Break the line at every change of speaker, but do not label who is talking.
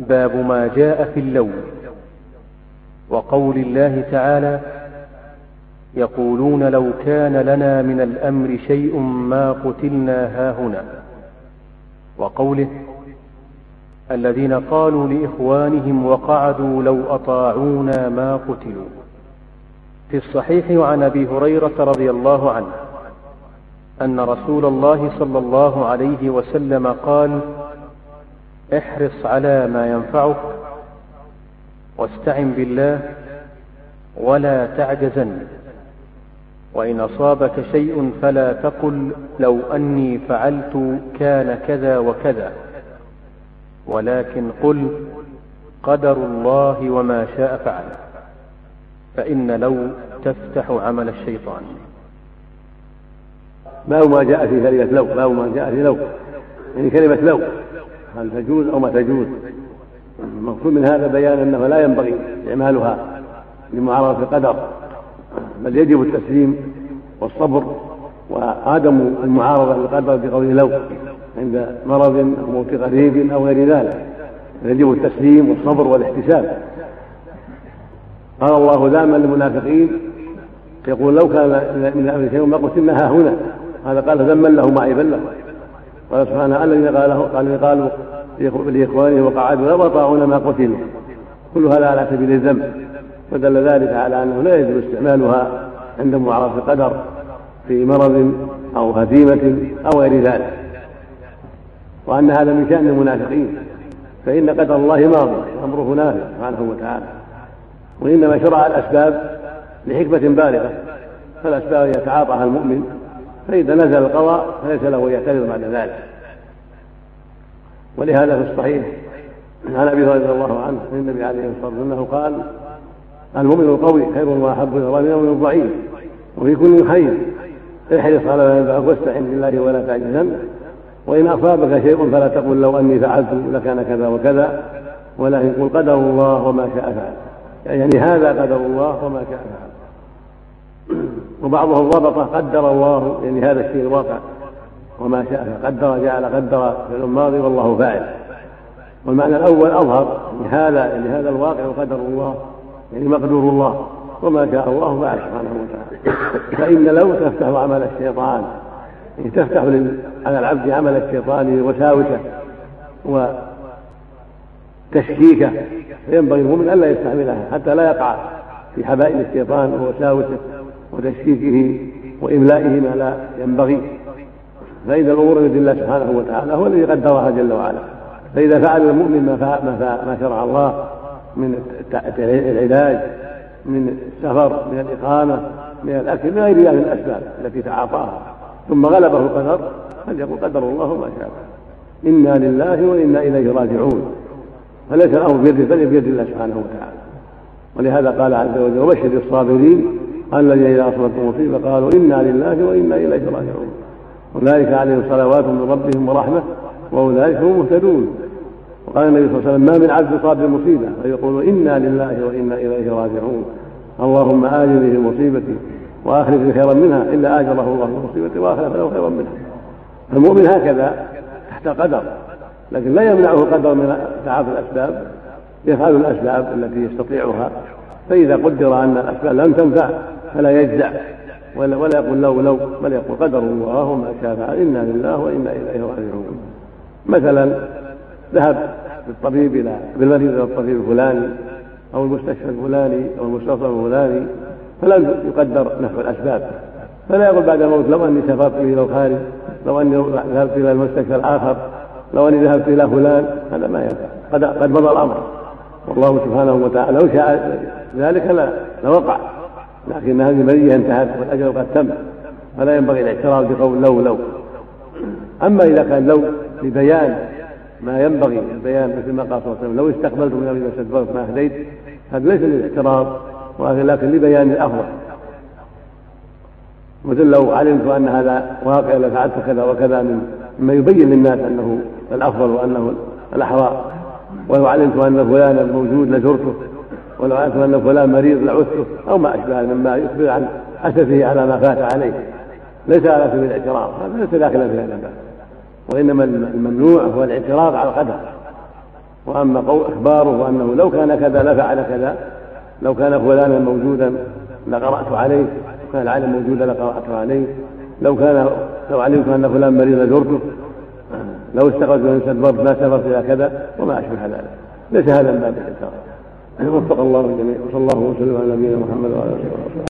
باب ما جاء في اللوم. وقول الله تعالى: يقولون لو كان لنا من الأمر شيء ما قتلنا هاهنا. وقوله: الذين قالوا لإخوانهم وقعدوا لو أطاعونا ما قتلوا. في الصحيح عن أبي هريرة رضي الله عنه أن رسول الله صلى الله عليه وسلم قال: احرص على ما ينفعك واستعن بالله ولا تعجزن، وإن أصابك شيء فلا تقل لو أني فعلت كان كذا وكذا، ولكن قل قدر الله وما شاء فعل، فإن لو تفتح عمل الشيطان.
باب ما جاء في كلمة لو. باب ما جاء في لو، يعني كلمة لو هل تجوز أو ما تجوز. المقصود من هذا بيان أنه لا ينبغي إعمالها لمعارضة القدر، بل يجب التسليم والصبر وعدم المعارضة للقدر بقول لو عند مرض أو موت قريب أو غير ذلك. يجب التسليم والصبر والاحتساب. قال الله ذاما للمنافقين يقول: لو كان من الأمر شيء ما قتلنا هاهنا. هذا قال ذما له معيبا له. قال سبحانه: الذين قالوا لإخوانهم وقعدوا لو أطاعونا ما قتلوا. كل هذا على سبيل الذم، ودل ذلك على أنه لا يجب استعمالها عند معارضة القدر في مرض أو هزيمة أو غير ذلك، وأن هذا من شأن المنافقين، فإن قدر الله ماضي أمره نافذ سبحانه وتعالى، وإنما شرع الأسباب لحكمة بالغة، فالأسباب يتعاطاها المؤمن، فإذا نزل القضاء فليس له أن يعترض بعد ذلك. ولهذا في الصحيح عن أبي هريرة رضي الله عنه أن النبي عليه الصلاة والسلام أنه قال: المؤمن القوي خير وأحب إلى الله من المؤمن الضعيف، وفي كل خير احرص على ما ينفعك واستعن بالله ولا تعجزن، وإن أصابك شيء فلا تقل لو أني فعلت لكان كذا وكذا، ولكن قل قدر الله وما شاء فعل، يعني هذا قدر الله وما شاء فعل. وبعضهم ضبط قدر الله، يعني هذا الشيء الواقع، وما شاء قدر جعل قدر في الماضي والله فاعل. والمعنى الأول أظهر، يعني هذا الواقع وقدر الله، يعني مقدور الله، وما شاء الله فعل سبحانه وتعالى. فإن لو تفتح عمل الشيطان، يعني تفتح على العبد عمل الشيطان وساوسه وتشكيكه، فينبغي المؤمن ألا يستعملها حتى لا يقع في حبائل الشيطان ووساوسه وتشكيكه وإملائه ما لا ينبغي. فإن الأمور بيد الله سبحانه وتعالى هو الذي قدرها جل وعلا. فإذا فعل المؤمن ما شرع الله من العلاج، من السفر، من الإقامة، من الأكل، من غير ذلك من الأسباب التي تعاطاها، ثم غلبه القدر، فليقل قدر الله ما شاء. إنا لله وإنا إليه راجعون. فليس الأمر بيده بل بيد الله سبحانه وتعالى. ولهذا قال عز وجل: وبشر الصابرين الذين إذا أصابتهم مصيبة قالوا إنا لله وإنا إليه راجعون، أولئك عليهم صلوات من ربهم ورحمة وأولئك هم مهتدون. وقال النبي صلى الله عليه وسلم: ما من عبد يصاب بمصيبة فيقول إنا لله وإنا إليه راجعون، اللهم آجرني في مصيبتي وآخلفني خيرا منها، إلا آجره الله في مصيبتي وآخلف له خيرا منها. المؤمن هكذا تحت قدر، لكن لا يمنعه قدر من تعاطي الأسباب، يفعل الأسباب التي يستطيعها. فإذا قدر أن الأسباب لم تنفع فلا يجزع ولا يقول لو، بل يقول قدر الله وما شاء فعل، إنا لله وإنا إليه راجعون. مثلا ذهب بالمريض إلى الطبيب الفلاني أو المستشفى الفلاني أو المستوصف الفلاني، فلم يقدر نفع الأسباب، فلا يقول بعد الموت لو أني سافرت إلى الخارج، لو أني ذهبت إلى المستشفى الآخر، لو أني ذهبت إلى فلان. هذا ما ينفع، قد مضى الأمر، والله سبحانه وتعالى لو شاء ذلك لوقع، لكن هذه المرية انتهت والأجل قد تم، فلا ينبغي الاعتراض بقول لو. أما إذا كان لو لبيان ما ينبغي البيان، مثل ما قال صلى الله عليه وسلم: لو استقبلت من أمري ما استدبرت ما هديت، هذا ليس للاعتراض ولكن لبيان الأفضل. مثل لو علمت أن هذا واقع لفعلت كذا وكذا، مما يبين للناس أنه الأفضل وأنه الأحرى. ولو علمت أن فلانا موجود لزرته، ولو علمت أن فلان مريض لعدته، أو ما أشبه مما يخبر عن أسفه على ما فات عليه، ليس على سبيل الاعتراض، هذا ليس داخلا في هذا الباب. وإنما الممنوع هو الاعتراض على القدر، وأما إخباره وأنه لو كان كذا لفعل كذا، لو كان فلانا موجودا لقرأت عليه، كان العالم موجودا لقرأت عليه، لو علمت أن فلان مريض لزرته، لو استغرت من سبب ما سبقت إلى كذا وما أشبه ذلك. ليس هذا من باب الإنكار. وفق الله الجميع، وصلى الله وسلم على نبينا محمد وعلى آله وصحبه.